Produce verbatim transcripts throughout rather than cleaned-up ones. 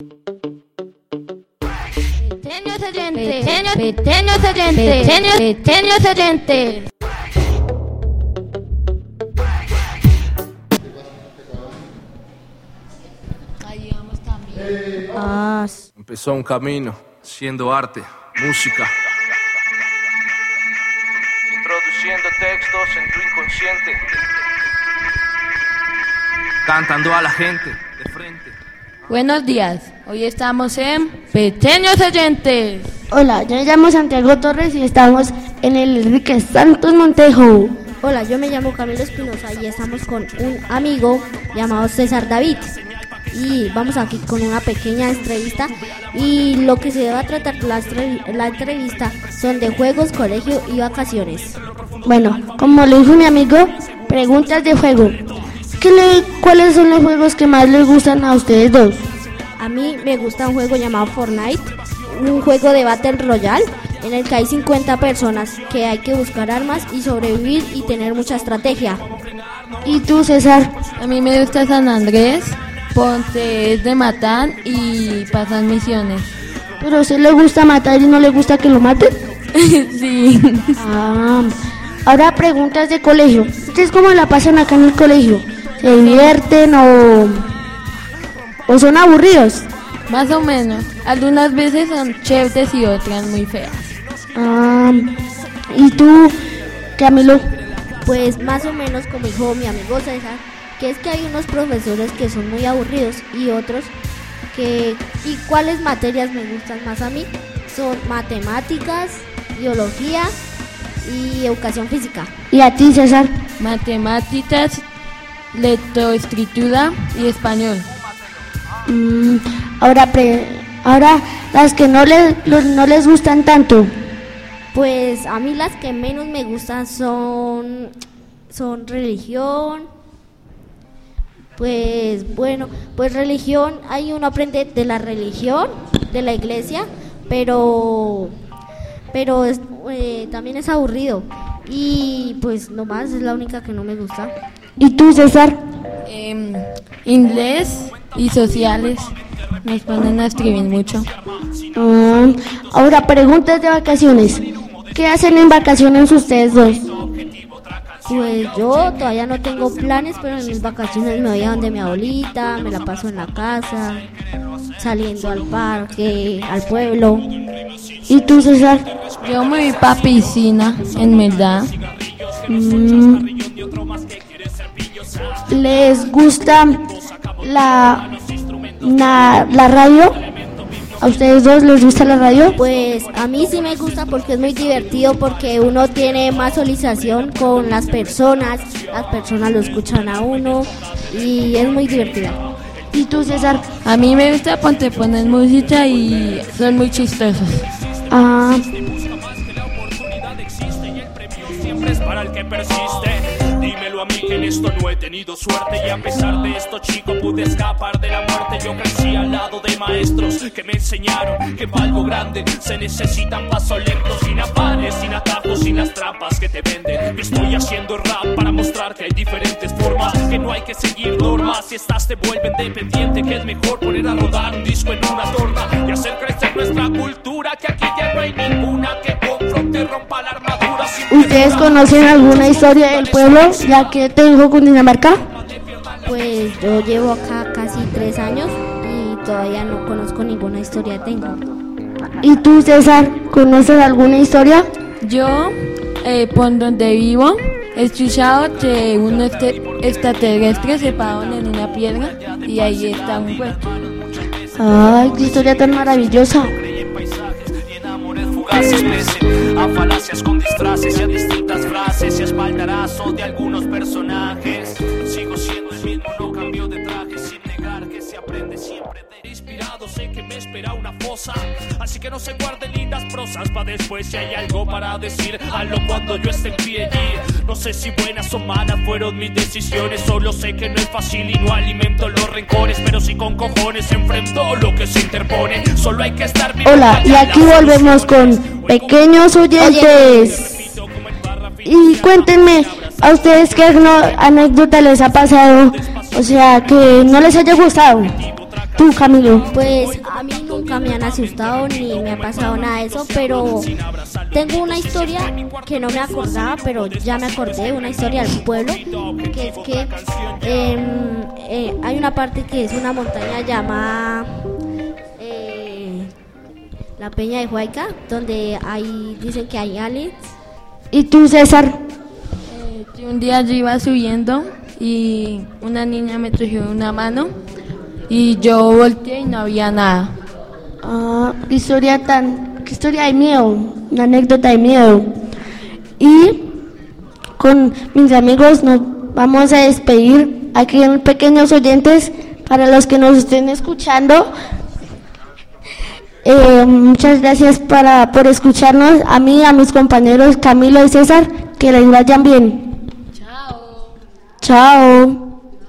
Pequeños oyentes, pequeños, pequeños oyentes, pequeños, pequeños oyentes. Ahí vamos también. Ah. Empezó un camino, siendo arte, música. Introduciendo textos en tu inconsciente. Cantando a la gente de frente. Buenos días, hoy estamos en Pequeños Oyentes. Hola, yo me llamo Santiago Torres y estamos en el Enrique Santos Montejo. Hola, yo me llamo Camilo Espinosa y estamos con un amigo llamado César David. Y vamos aquí con una pequeña entrevista. Y lo que se va a tratar la, la entrevista son de juegos, colegio y vacaciones. Bueno, como le dijo mi amigo, preguntas de juego. ¿Qué le, ¿Cuáles son los juegos que más les gustan a ustedes dos? A mí me gusta un juego llamado Fortnite, un juego de Battle Royale en el que hay cincuenta personas que hay que buscar armas y sobrevivir y tener mucha estrategia. ¿Y tú, César? A mí me gusta San Andrés, Ponte es de matar y pasan misiones. ¿Pero a usted le gusta matar y no le gusta que lo maten? Sí. Ah, ahora preguntas de colegio. ¿Ustedes cómo la pasan acá en el colegio? ¿Se divierten o, o son aburridos? Más o menos. Algunas veces son chéveres y otras muy feas. Ah, ¿y tú, Camilo? Pues más o menos como dijo mi amigo César, que es que hay unos profesores que son muy aburridos y otros que... ¿Y cuáles materias me gustan más a mí? Son matemáticas, biología y educación física. ¿Y a ti, César? Matemáticas, lectoescritura y español. Mm, ahora, pre, ahora las que no les, los, no les gustan tanto. Pues a mí las que menos me gustan son, son religión. Pues bueno, pues religión, hay uno aprende de la religión, de la iglesia, pero, pero es, eh, también es aburrido. Y pues nomás es la única que no me gusta. ¿Y tú, César? Eh, inglés y sociales. Nos ponen a escribir mucho. Um, ahora, preguntas de vacaciones. ¿Qué hacen en vacaciones ustedes dos? Pues yo todavía no tengo planes, pero en mis vacaciones me voy a donde mi abuelita, me la paso en la casa, saliendo al parque, al pueblo. ¿Y tú, César? Yo me voy pa' piscina, en verdad. Mm, ¿Les gusta la, la, la radio? ¿A ustedes dos les gusta la radio? Pues a mí sí me gusta porque es muy divertido, porque uno tiene más socialización con las personas, las personas lo escuchan a uno y es muy divertido. ¿Y tú, César? A mí me gusta porque ponen música y son muy chistosos. Ah. Siempre es para el que persiste. Dímelo a mí que en esto no he tenido suerte y a pesar de esto, chico, pude escapar de la muerte. Yo crecí al lado de maestros que me enseñaron que para algo grande se necesitan pasos lentos, sin afanes, sin atajos, sin las trampas que te venden. Yo estoy haciendo rap para mostrar que hay diferentes formas, que no hay que seguir normas. Si estás te vuelven dependiente, que es mejor poner a rodar un disco en una torta y hacer crecer nuestra cultura, que aquí ya no hay ninguna que confronte, rompa la armadura. ¿Ustedes conocen alguna historia del pueblo, ya que tengo Cundinamarca? Pues yo llevo acá casi tres años y todavía no conozco ninguna historia de Tenjo. ¿Y tú, César, conoces alguna historia? Yo, eh, por donde vivo, he escuchado que unos extraterrestres se pararon en una piedra y ahí está un juez. Ay, qué historia tan maravillosa. A falacias con disfraces y a distintas frases y a espaldarazo de algunos personajes. Sigo siendo el mismo, no cambio de traje, sin negar que se aprende siempre de inspirado. Sé que me espera una fosa, así que no se guarden lindas prosas pa' después si hay algo para decir. Hazlo cuando yo esté en pie y no sé si buenas o malas fueron mis decisiones. Solo sé que no es fácil y no alimento los rencores, pero si con cojones enfrento lo que se interpone. Solo hay que estar bien. Hola, y aquí volvemos con Pequeños Oyentes. Y cuéntenme, ¿a ustedes qué anécdota les ha pasado? O sea, que no les haya gustado. Tú, Camilo. Pues a mí nunca me han asustado ni me ha pasado nada de eso, pero tengo una historia que no me acordaba, pero ya me acordé, una historia del pueblo, que es que eh, eh, hay una parte que es una montaña llamada eh, la Peña de Huayca, donde hay, dicen que hay aliens. ¿Y tú, César? Eh, que un día yo iba subiendo y una niña me cogió una mano y yo volteé y no había nada. Ah, qué historia tan, qué historia de miedo, una anécdota de miedo. Y con mis amigos nos vamos a despedir aquí en Pequeños Oyentes. Para los que nos estén escuchando, eh, muchas gracias para, por escucharnos. A mí, a mis compañeros Camilo y César, que les vayan bien. Chao. Chao.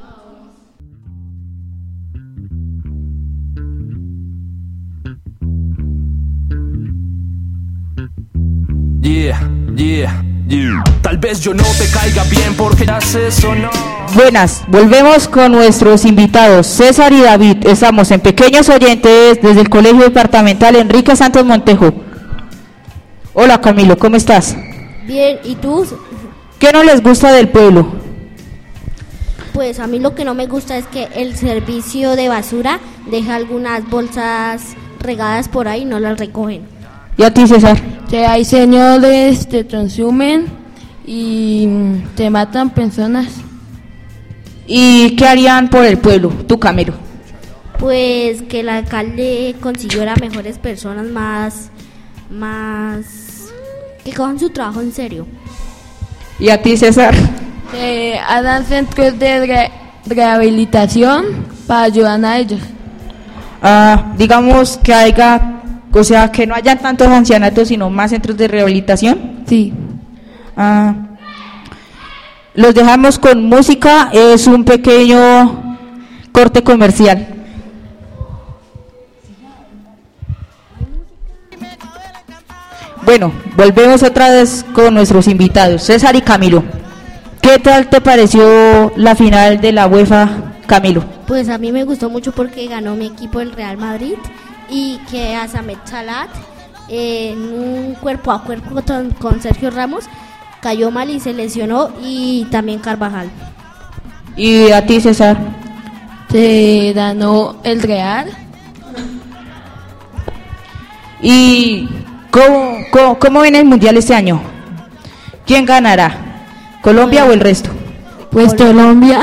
Yeah, yeah, yeah. Tal vez yo no te caiga bien porque ya sé eso, no. Buenas, volvemos con nuestros invitados César y David. Estamos en Pequeños Oyentes desde el Colegio Departamental Enrique Santos Montejo. Hola Camilo, ¿cómo estás? Bien, ¿y tú? ¿Qué no les gusta del pueblo? Pues a mí lo que no me gusta es que el servicio de basura deja algunas bolsas regadas por ahí y no las recogen. ¿Y a ti, César? Que hay señores que consumen y mm, te matan personas. ¿Y qué harían por el pueblo, tú, Camilo? Pues que el alcalde consiguiera mejores personas más, más, que cojan su trabajo en serio. ¿Y a ti, César? Que hagan centros de re- rehabilitación para ayudar a ellos. Ah, digamos que haya, o sea, que no haya tantos ancianatos, sino más centros de rehabilitación. Sí. Ah, los dejamos con música, es un pequeño corte comercial. Bueno, volvemos otra vez con nuestros invitados, César y Camilo. ¿Qué tal te pareció la final de la UEFA, Camilo? Pues a mí me gustó mucho porque ganó mi equipo, el Real Madrid, y que a Samet Salah en un cuerpo a cuerpo con, con Sergio Ramos cayó mal y se lesionó, y también Carvajal. ¿Y a ti, César? Se ganó el Real. ¿Y cómo, cómo, cómo ven el Mundial este año? ¿Quién ganará? ¿Colombia o el resto? Pues Colombia.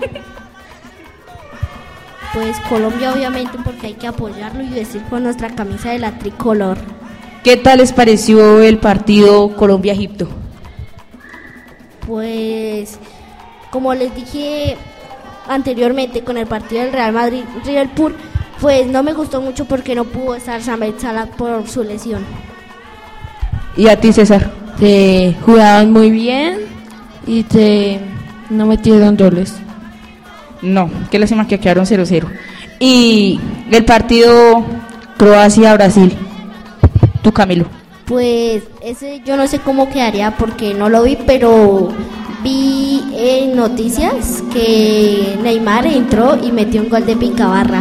Pues Colombia, obviamente, porque hay que apoyarlo y vestir con nuestra camisa de la tricolor. ¿Qué tal les pareció el partido Colombia-Egipto? Pues, como les dije anteriormente con el partido del Real Madrid-Liverpool, pues no me gustó mucho porque no pudo estar Samet Salah por su lesión. ¿Y a ti, César? Se jugaban muy bien y se no metieron goles. No, qué lástima que quedaron cero cero. ¿Y el partido Croacia-Brasil? ¿Tú, Camilo? Pues ese yo no sé cómo quedaría porque no lo vi, pero vi en noticias que Neymar entró y metió un gol de Picabarra.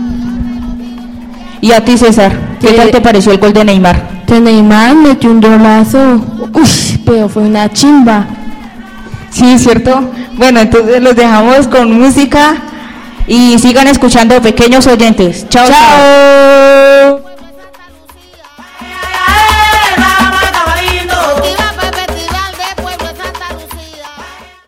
¿Y a ti, César? ¿Qué ¿Qué? tal te pareció el gol de Neymar? Que Neymar metió un golazo. Uy, pero fue una chimba. Sí, ¿cierto? Bueno, entonces los dejamos con música y sigan escuchando Pequeños Oyentes. Chao, chao. Chao.